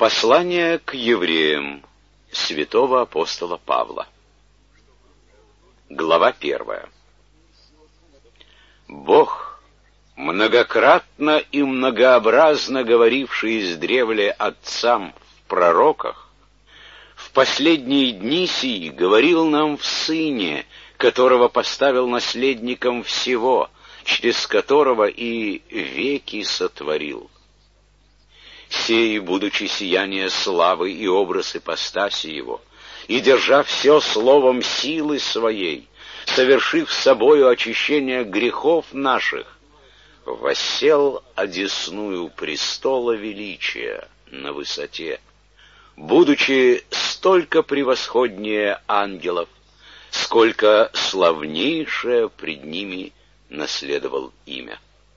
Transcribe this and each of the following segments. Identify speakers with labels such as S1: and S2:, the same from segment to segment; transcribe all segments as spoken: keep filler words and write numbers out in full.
S1: Послание к евреям святого апостола Павла. Глава первая. Бог, многократно и многообразно говоривший издревле отцам в пророках, в последние дни сии говорил нам в Сыне, которого поставил наследником всего, через которого и веки сотворил. Сей, будучи сияние славы и образ ипостаси его, и держа все словом силы своей, совершив собою очищение грехов наших, воссел одесную престола величия на высоте, будучи столько превосходнее ангелов, сколько славнейшее пред ними наследовал имя.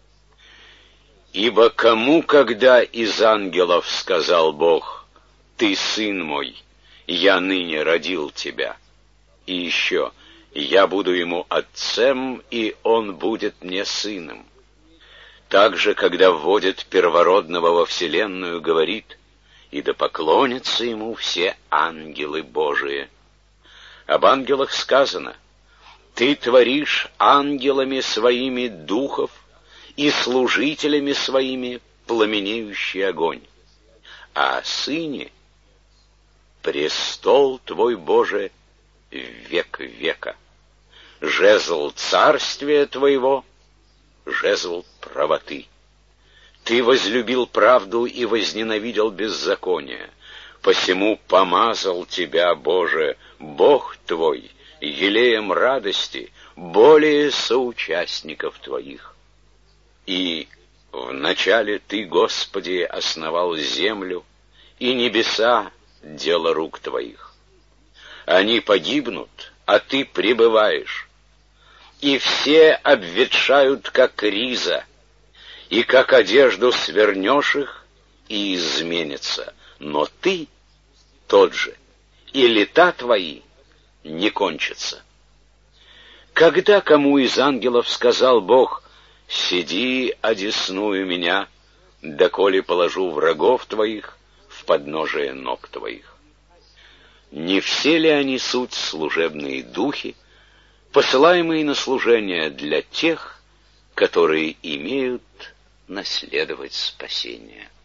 S1: Ибо кому когда из ангелов сказал Бог: «Ты сын мой, я ныне родил тебя», и еще: «Я буду ему отцем, и он будет мне сыном». Также, когда вводит первородного во вселенную, говорит: «И да поклонятся ему все ангелы Божии». Об ангелах сказано: «Ты творишь ангелами своими духов, и служителями своими пламенеющий огонь». А о Сыне: «Престол твой, Боже, век века, жезл царствия твоего, жезл правоты. Ты возлюбил правду и возненавидел беззаконие, посему помазал тебя, Боже, Бог твой, елеем радости более соучастников твоих. И вначале Ты, Господи, основал землю, и небеса — дело рук Твоих. Они погибнут, а Ты пребываешь, и все обветшают, как риза, и как одежду свернешь их, и изменятся. Но Ты тот же, и лета Твои не кончатся. Когда кому из ангелов сказал Бог: «Сиди одесную меня, доколе положу врагов твоих в подножие ног твоих»? Не все ли они суть служебные духи, посылаемые на служение для тех, которые имеют наследовать спасение?